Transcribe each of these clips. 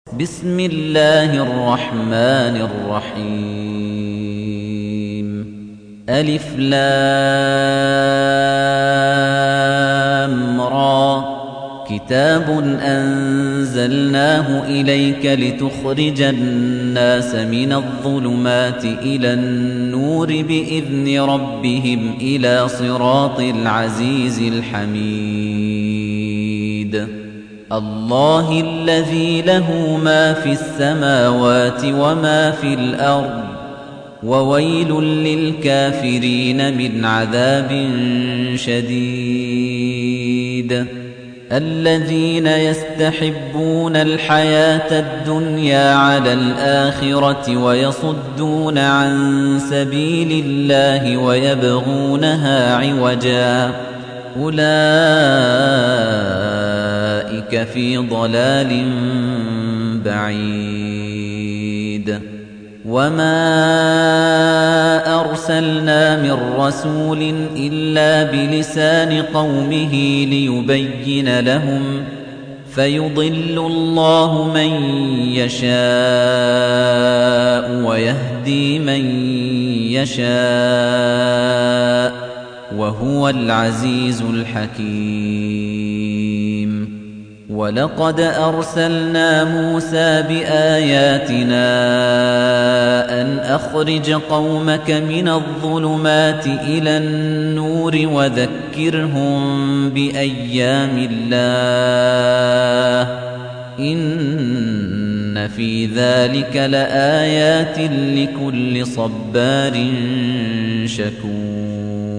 بسم الله الرحمن الرحيم ألف لام را كتاب أنزلناه إليك لتخرج الناس من الظلمات إلى النور بإذن ربهم إلى صراط العزيز الحميد الله الذي له ما في السماوات وما في الأرض وويل للكافرين من عذاب شديد الذين يستحبون الحياة الدنيا على الآخرة ويصدون عن سبيل الله ويبغونها عوجا أولئك في ضلال بعيد وما أرسلنا من رسول إلا بلسان قومه ليبين لهم فيضل الله من يشاء ويهدي من يشاء وهو العزيز الحكيم ولقد أرسلنا موسى بآياتنا أن أخرج قومك من الظلمات إلى النور وذكرهم بأيام الله إن في ذلك لآيات لكل صبار شكور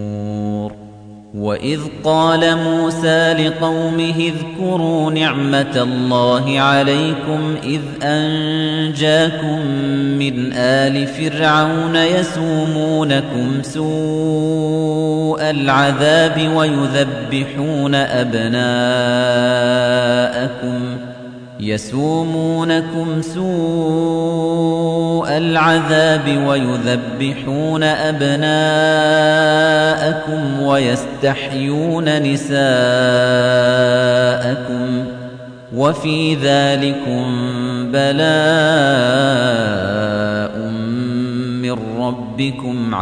وإذ قال موسى لقومه اذكروا نعمة الله عليكم إذ أنجاكم من آل فرعون يسومونكم سوء العذاب ويذبحون أبناءكم ويستحيون نساءكم وفي ذلكم بلاء من ربكم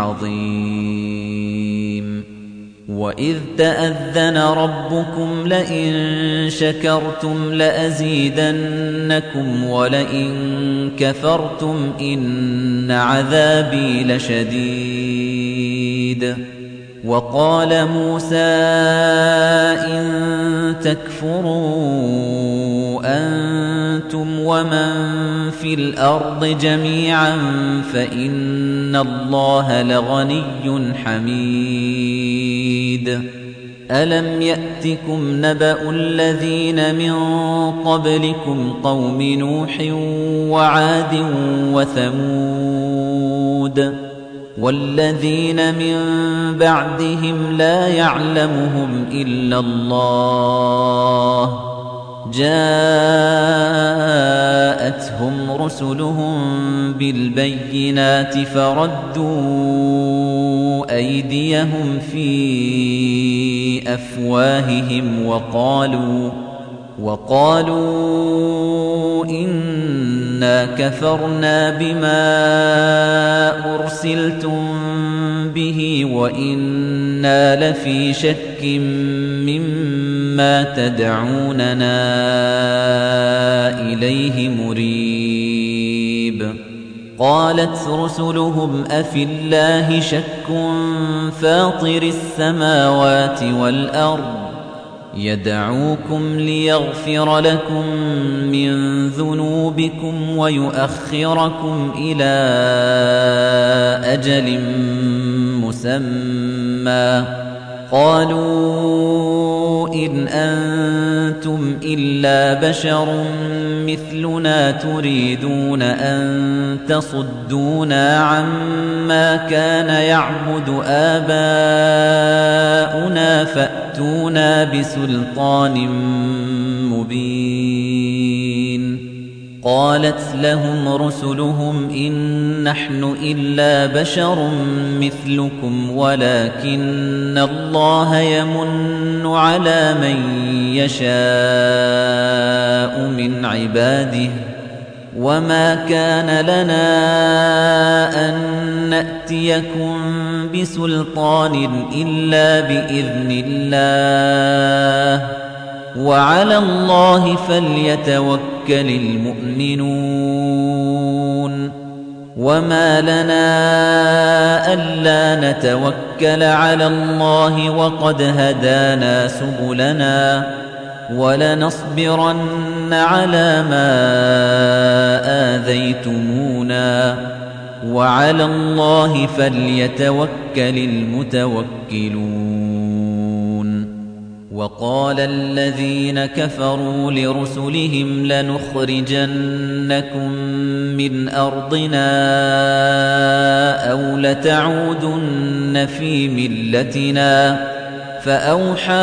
عظيم وإذ تأذن ربكم لئن شكرتم لأزيدنكم ولئن كفرتم إن عذابي لشديد وقال موسى إن تكفروا أنتم ومن في الأرض جميعا فإن الله لغني حميد ألم يأتكم نبأ الذين من قبلكم قوم نوح وعاد وثمود والذين من بعدهم لا يعلمهم إلا الله جاءتهم رسلهم بالبينات فردوا أيديهم في أفواههم وقالوا إنا كفرنا بما أرسلتم به وإنا لفي شك مما تدعوننا إليه مريب قالت رسلهم أفي الله شك فاطر السماوات والأرض يدعوكم ليغفر لكم من ذنوبكم ويؤخركم إلى أجل مسمى قالوا إن أنتم إلا بشر مثلنا تريدون أن تصدونا عما كان يعبد آباؤنا فأتونا بسلطان مبين قالت لهم رسلهم إن نحن إلا بشر مثلكم ولكن الله يمن على من يشاء من عباده وما كان لنا أن نأتيكم بسلطان إلا بإذن الله وعلى الله فليتوكل المؤمنون وما لنا ألا نتوكل على الله وقد هدانا سبلنا ولنصبرن على ما آذيتمونا وعلى الله فليتوكل المتوكلون وقال الذين كفروا لرسلهم لنخرجنكم من أرضنا أو لتعودن في ملتنا فأوحى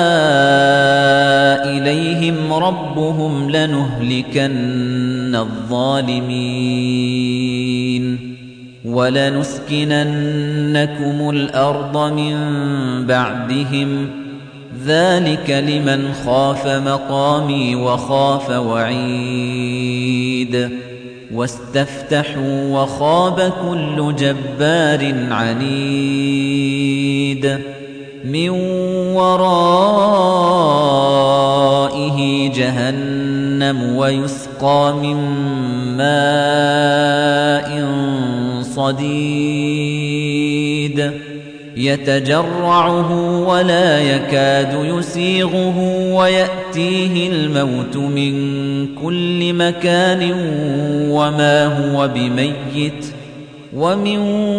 إليهم ربهم لنهلكن الظالمين ولنسكننكم الأرض من بعدهم ذلك لمن خاف مقامي وخاف وعيد واستفتحوا وخاب كل جبار عنيد من ورائه جهنم ويسقى من ماء صديد يتجرعه ولا يكاد يسيغه ويأتيه الموت من كل مكان وما هو بميت ومن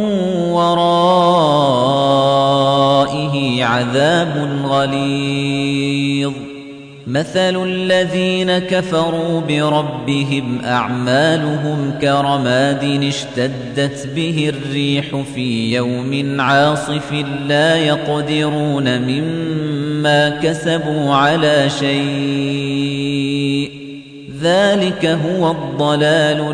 ورائه عذاب غليظ مثل الذين كفروا بربهم أعمالهم كرماد اشتدت به الريح في يوم عاصف لا يقدرون مما كسبوا على شيء ذلك هو الضلال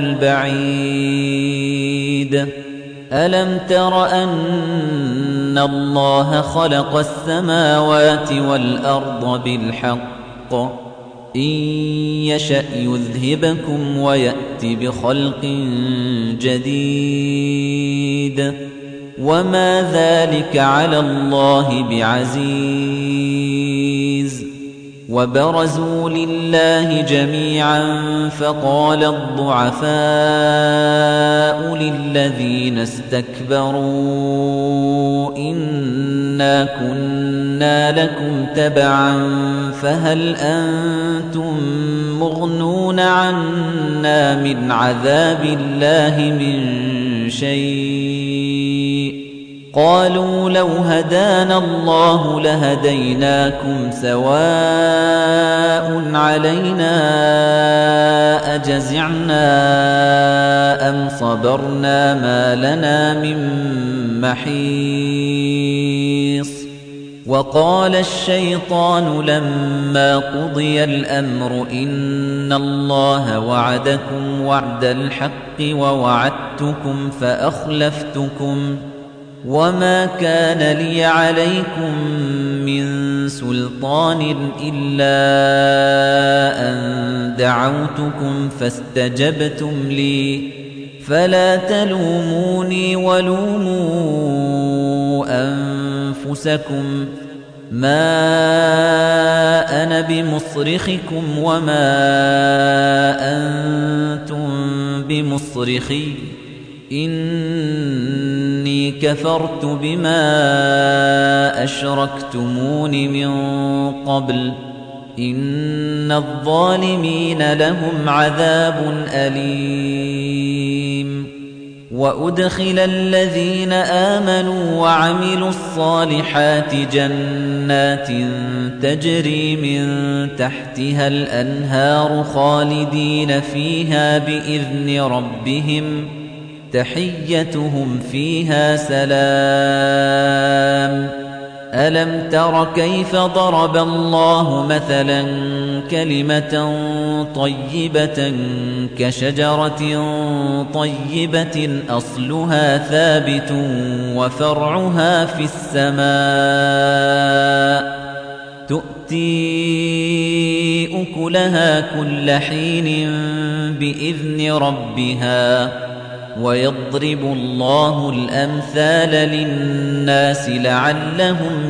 البعيد ألم تر أن الله خلق السماوات والأرض بالحق إن يشأ يذهبكم ويأت بخلق جديد وما ذلك على الله بعزيز وبرزوا لله جميعا فقال الضعفاء للذين استكبروا إنا كنا لكم تبعا فهل أنتم مغنون عنا من عذاب الله من شيء قالوا لو هدانا الله لهديناكم سواء علينا أجزعنا أم صبرنا ما لنا من محيص وقال الشيطان لما قضي الأمر إن الله وعدكم وعد الحق ووعدتكم فأخلفتكم وما كان لي عليكم من سلطان إلا أن دعوتكم فاستجبتم لي فلا تلوموني ولوموا أنفسكم ما أنا بمصرخكم وما أنتم بمصرخي إني كفرت بما أشركتمون من قبل إن الظالمين لهم عذاب أليم وأدخل الذين آمنوا وعملوا الصالحات جنات تجري من تحتها الأنهار خالدين فيها بإذن ربهم تحيتهم فيها سلام ألم تر كيف ضرب الله مثلا كلمة طيبة كشجرة طيبة أصلها ثابت وفرعها في السماء تؤتي تُؤْتِي أُكُلَهَا كُلَّ حِينٍ بِإِذْنِ رَبِّهَا وَيَضْرِبُ اللَّهُ الْأَمْثَالَ لِلنَّاسِ لَعَلَّهُمْ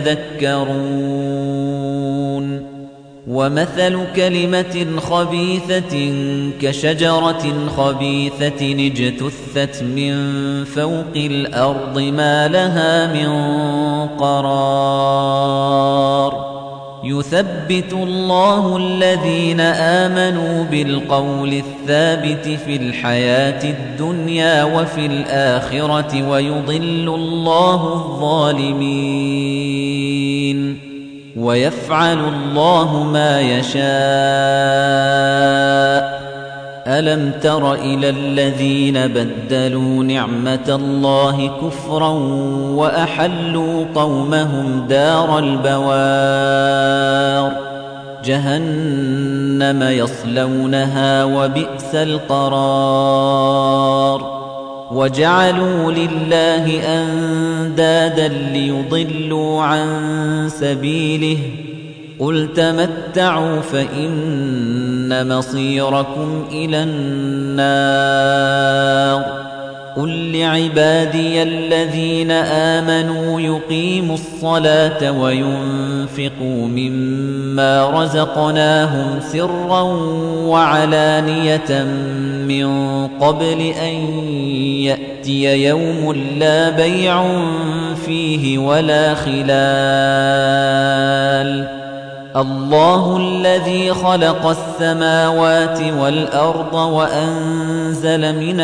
يَتَذَكَّرُونَ وَمَثَلُ كَلِمَةٍ خَبِيثَةٍ كَشَجَرَةٍ خَبِيثَةٍ اجْتُثَّتْ مِنْ فَوْقِ الْأَرْضِ مَا لَهَا مِنْ قَرَارٍ يُثَبِّتُ اللَّهُ الَّذِينَ آمَنُوا بِالْقَوْلِ الثَّابِتِ فِي الْحَيَاةِ الدُّنْيَا وَفِي الْآخِرَةِ وَيُضِلُّ اللَّهُ الظَّالِمِينَ وَيَفْعَلُ اللَّهُ مَا يَشَاءُ أَلَمْ تَرَ إِلَى الَّذِينَ بَدَّلُوا نِعْمَةَ اللَّهِ كُفْرًا وَأَحَلُّوا قَوْمَهُمْ دَارَ الْبَوَارِ جَهَنَّمَ يَصْلَوْنَهَا وَبِئْسَ الْقَرَارُ وَجَعَلُوا لِلَّهِ أَندَادًا لِّيُضِلُّوا عَن سَبِيلِهِ قُلْ تَمَتَّعُوا فَإِنَّ مَصِيرَكُمْ إِلَى النَّارِ قُل لِّعِبَادِيَ الَّذِينَ آمَنُوا يُقِيمُوا الصَّلَاةَ وَيُنفِقُوا مِمَّا رَزَقْنَاهُمْ سِرًّا وَعَلَانِيَةً مِّن قَبْلِ أَن يَأْتِيَ يَوْمٌ لَّا بَيْعٌ فِيهِ وَلَا خِلَالٌ اللَّهُ الَّذِي خَلَقَ السَّمَاوَاتِ وَالْأَرْضَ وَأَنزَلَ مِنَ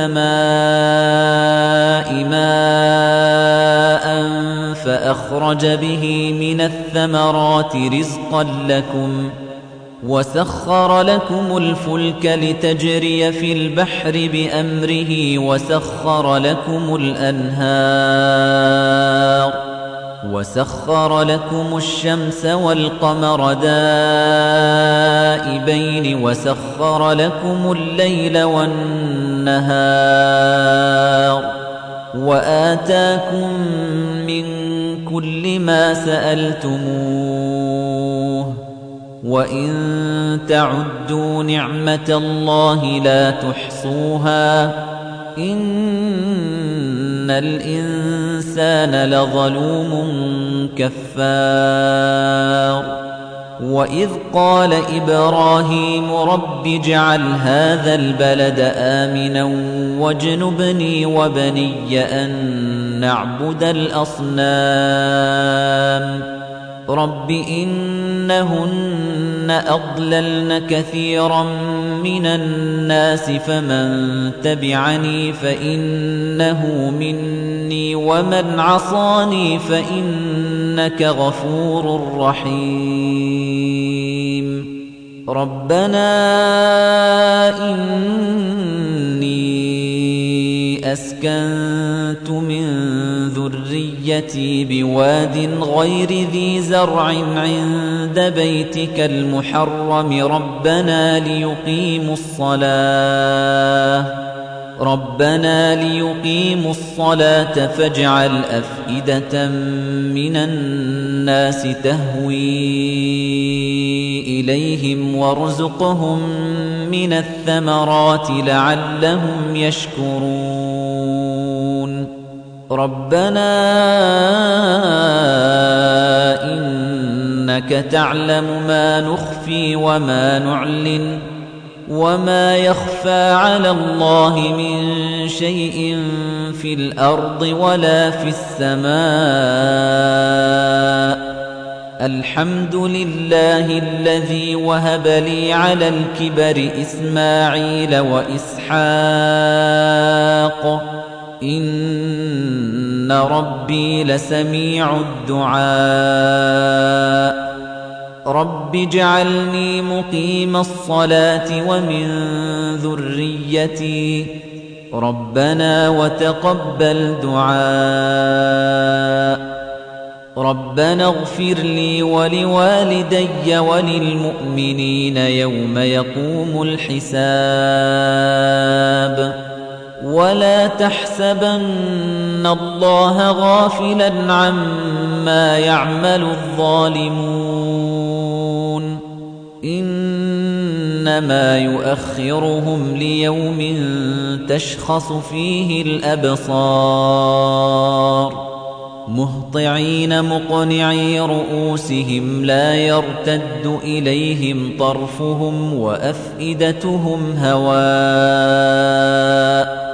السَّمَاءِ مَاءً فَأَخْرَجَ بِهِ مِنَ الثَّمَرَاتِ رِزْقًا لَّكُمْ وَسَخَّرَ لَكُمُ الْفُلْكَ لِتَجْرِيَ فِي الْبَحْرِ بِأَمْرِهِ وَسَخَّرَ لَكُمُ الْأَنْهَارَ وَسَخَّرَ لَكُمُ الشَّمْسَ وَالْقَمَرَ دَائِبَيْنِ وَسَخَّرَ لَكُمُ اللَّيْلَ وَالنَّهَارَ وَآتَاكُم مِّن كُلِّ مَا سَأَلْتُمُوهُ وَإِن تَعُدُّوا نِعْمَةَ اللَّهِ لَا تُحْصُوهَا إِنَّ الْإِنسَانَ لَظَلُومٌ كَفَّارٌ وَإِذْ قَالَ إِبْرَاهِيمُ رَبِّ اجْعَلْ هَٰذَا الْبَلَدَ آمِنًا وَاجْنُبْنِي وَبَنِيَّ أَن نَّعْبُدَ الْأَصْنَامَ رَبِّ إِنَّهُنَّ أَضْلَلْنَ كَثِيرًا مِّنَ النَّاسِ فَمَن تَبِعَنِي فَإِنَّهُ مِنِّي وَمَنْ عَصَانِي فَإِنَّكَ غَفُورٌ رَّحِيمٌ رَبَّنَا إِنِّي أَسْكَنتُ مِن ذُرِّيَّتِي بِوَادٍ غَيْرِ ذِي زَرْعٍ عِندَ بَيْتِكَ الْمُحَرَّمِ رَبَّنَا لِيُقِيمُوا الصَّلَاةَ فَاجْعَلْ أَفْئِدَةً مِّنَ النَّاسِ تَهْوِي إِلَيْهِمْ وَارْزُقْهُم مِّنَ الثَّمَرَاتِ لَعَلَّهُمْ يَشْكُرُونَ رَبَّنَا إِنَّكَ تَعْلَمُ مَا نُخْفِي وَمَا نُعْلِنُ وَمَا يَخْفَىٰ عَلَى اللَّهِ مِن شَيْءٍ فِي الْأَرْضِ وَلَا فِي السَّمَاءِ الْحَمْدُ لِلَّهِ الَّذِي وَهَبَ لِي عَلَى الْكِبَرِ إِسْمَاعِيلَ وَإِسْحَاقَ إِنَّ رَبِّي لَسَمِيعُ الدُّعَاءِ رَبِّ اجْعَلْنِي مُقِيمَ الصَّلَاةِ وَمِن ذُرِّيَّتِي رَبَّنَا وَتَقَبَّلْ دُعَاءِ رَبَّنَا اغْفِرْ لِي وَلِوَالِدَيَّ وَلِلْمُؤْمِنِينَ يَوْمَ يَقُومُ الْحِسَابُ ولا تحسبن الله غافلاً عما يعمل الظالمون إنما يؤخرهم ليوم تشخص فيه الأبصار مهطعين مقنعي رؤوسهم لا يرتد إليهم طرفهم وأفئدتهم هواء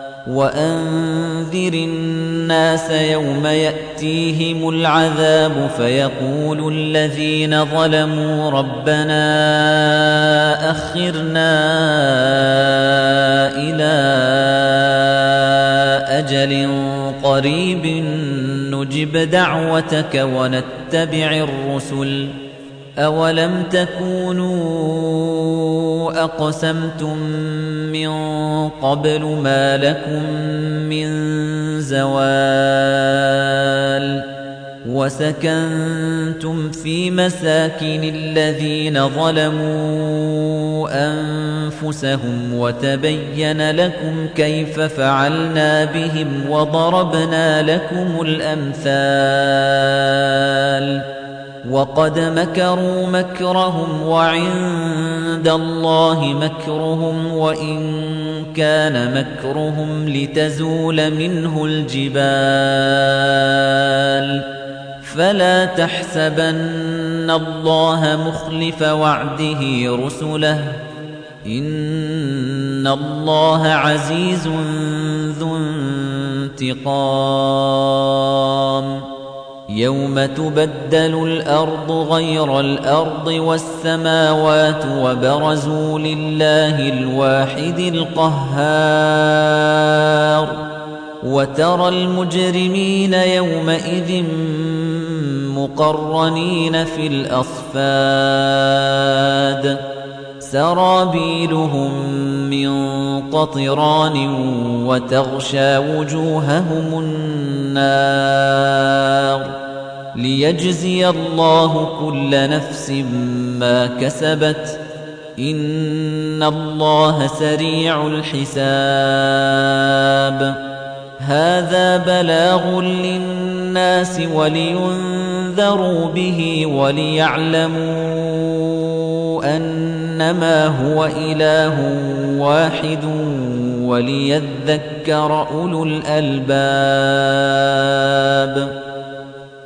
وأنذر الناس يوم يأتيهم العذاب فيقول الذين ظلموا ربنا أخرنا إلى أجل قريب نجب دعوتك ونتبع الرسل أولم تكونوا أقسمتم من قبل ما لكم من زوال وسكنتم في مساكن الذين ظلموا أنفسهم وتبين لكم كيف فعلنا بهم وضربنا لكم الأمثال وقد مكروا مكرهم وعند الله مكرهم وإن كان مكرهم لتزول منه الجبال فلا تحسبن الله مخلف وعده رسله إن الله عزيز ذو انتقام يوم تبدل الأرض غير الأرض والسماوات وبرزوا لله الواحد القهار وترى المجرمين يومئذ مقرنين في الأصفاد سرابيلهم من قطران وتغشى وجوههم النار ليجزي الله كل نفس ما كسبت إن الله سريع الحساب هذا بلاغ للناس ولينذروا به وليعلموا أنما هو إله واحد وليذكر أولو الألباب